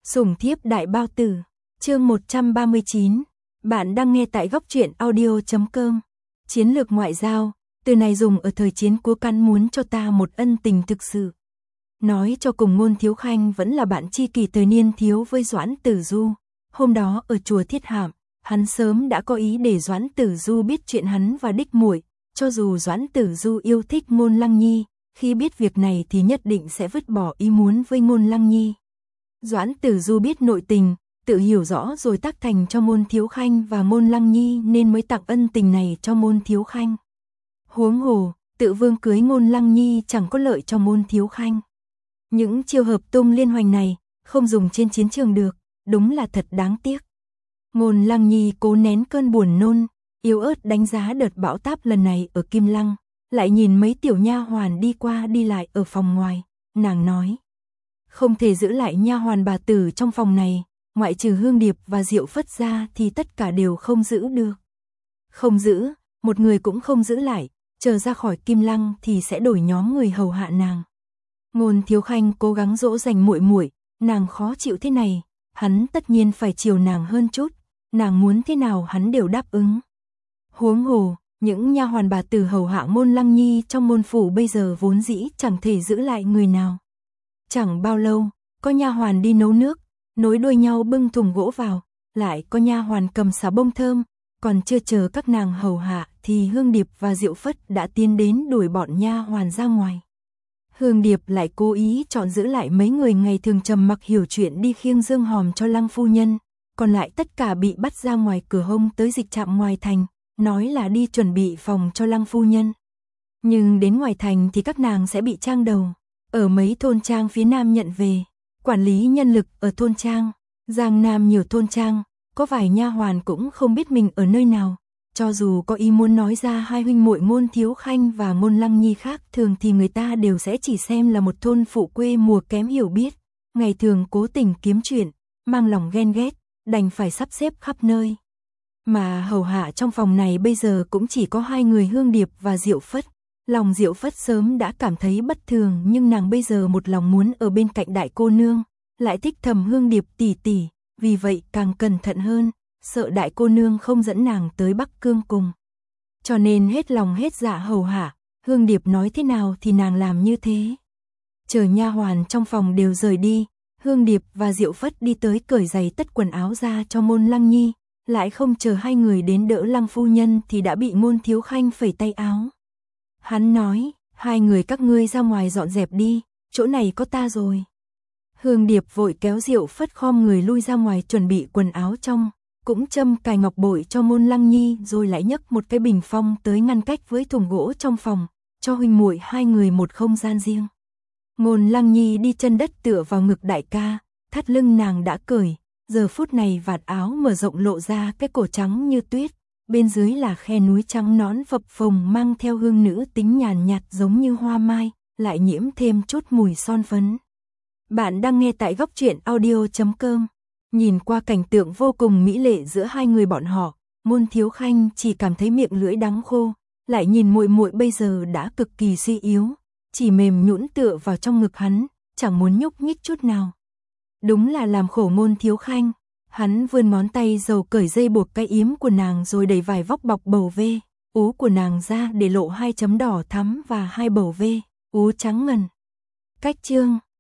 Sủng thiếp đại bao tử, chương 139, bạn đang nghe tại góc truyện audio.com. Chiến lược ngoại giao, từ này dùng ở thời chiến Cúa Cắn muốn cho ta một ân tình thực sự. Nói cho cùng Ngôn Thiếu Khanh vẫn là bạn tri kỷ thời niên thiếu với Doãn Tử Du. Hôm đó ở chùa Thiết Hạm, hắn sớm đã có ý để Doãn Tử Du biết chuyện hắn và đích muội. Cho dù Doãn Tử Du yêu thích Ngôn Lăng Nhi, khi biết việc này thì nhất định sẽ vứt bỏ ý muốn với Ngôn Lăng Nhi. Doãn Tử Du biết nội tình, tự hiểu rõ rồi tác thành cho Ngôn Thiếu Khanh và Ngôn Lăng Nhi nên mới tặng ân tình này cho Ngôn Thiếu Khanh. Huống hồ, tự vương cưới Ngôn Lăng Nhi chẳng có lợi cho Ngôn Thiếu Khanh. Những chiêu hợp tung liên hoành này, không dùng trên chiến trường được, đúng là thật đáng tiếc. Ngôn Lăng Nhi cố nén cơn buồn nôn, yếu ớt đánh giá đợt bão táp lần này ở Kim Lăng, lại nhìn mấy tiểu nha hoàn đi qua đi lại ở phòng ngoài, nàng nói: không thể giữ lại nha hoàn bà tử trong phòng này, ngoại trừ Hương Điệp và Diệu Phất ra thì tất cả đều không giữ được. Không giữ, một người cũng không giữ lại, chờ ra khỏi Kim Lăng thì sẽ đổi nhóm người hầu hạ nàng. Ngôn Thiếu Khanh cố gắng dỗ dành muội muội, nàng khó chịu thế này, hắn tất nhiên phải chiều nàng hơn chút, nàng muốn thế nào hắn đều đáp ứng. Huống hồ, những nha hoàn bà tử hầu hạ Ngôn Lăng Nhi trong môn phủ bây giờ vốn dĩ chẳng thể giữ lại người nào. Chẳng bao lâu, có nha hoàn đi nấu nước, nối đuôi nhau bưng thùng gỗ vào, lại có nha hoàn cầm xà bông thơm, còn chưa chờ các nàng hầu hạ thì Hương Điệp và Diệu Phất đã tiến đến đuổi bọn nha hoàn ra ngoài. Hương Điệp lại cố ý chọn giữ lại mấy người ngày thường trầm mặc hiểu chuyện đi khiêng dương hòm cho Lăng phu nhân, còn lại tất cả bị bắt ra ngoài cửa hông tới dịch trạm ngoài thành, nói là đi chuẩn bị phòng cho Lăng phu nhân. Nhưng đến ngoài thành thì các nàng sẽ bị trang đầu, ở mấy thôn trang phía nam nhận về, quản lý nhân lực ở thôn trang, Giang Nam nhiều thôn trang, có vài nha hoàn cũng không biết mình ở nơi nào, cho dù có ý muốn nói ra hai huynh muội Ngôn Thiếu Khanh và Ngôn Lăng Nhi khác thường thì người ta đều sẽ chỉ xem là một thôn phụ quê mùa kém hiểu biết, ngày thường cố tình kiếm chuyện, mang lòng ghen ghét, đành phải sắp xếp khắp nơi. Mà hầu hạ trong phòng này bây giờ cũng chỉ có hai người Hương Điệp và Diệu Phất. Lòng Diệu Phất sớm đã cảm thấy bất thường nhưng nàng bây giờ một lòng muốn ở bên cạnh đại cô nương, lại thích thầm Hương Điệp tỷ tỷ, vì vậy càng cẩn thận hơn, sợ đại cô nương không dẫn nàng tới Bắc Cương cùng. Cho nên hết lòng hết dạ hầu hạ, Hương Điệp nói thế nào thì nàng làm như thế. Chờ nha hoàn trong phòng đều rời đi, Hương Điệp và Diệu Phất đi tới cởi giày tất quần áo ra cho Ngôn Lăng Nhi, lại không chờ hai người đến đỡ Lăng phu nhân thì đã bị Ngôn Thiếu Khanh phẩy tay áo. Hắn nói, hai người các ngươi ra ngoài dọn dẹp đi, chỗ này có ta rồi. Hương Điệp vội kéo Diệu Phất khom người lui ra ngoài chuẩn bị quần áo trong, cũng châm cài ngọc bội cho Ngôn Lăng Nhi rồi lại nhấc một cái bình phong tới ngăn cách với thùng gỗ trong phòng, cho huynh muội hai người một không gian riêng. Ngôn Lăng Nhi đi chân đất tựa vào ngực đại ca, thắt lưng nàng đã cởi, giờ phút này vạt áo mở rộng lộ ra cái cổ trắng như tuyết. Bên dưới là khe núi trắng nõn phập phồng mang theo hương nữ tính nhàn nhạt giống như hoa mai, lại nhiễm thêm chút mùi son phấn. Bạn đang nghe tại góc truyện audio.com. Nhìn qua cảnh tượng vô cùng mỹ lệ giữa hai người bọn họ, Ngôn Thiếu Khanh chỉ cảm thấy miệng lưỡi đắng khô, lại nhìn muội muội bây giờ đã cực kỳ suy yếu, chỉ mềm nhũn tựa vào trong ngực hắn, chẳng muốn nhúc nhích chút nào. Đúng là làm khổ Ngôn Thiếu Khanh. Hắn vươn ngón tay dầu cởi dây buộc cái yếm của nàng rồi đẩy vải vóc bọc bầu vê, ú của nàng ra để lộ hai chấm đỏ thắm và hai bầu vê, ú trắng ngần. Cách chương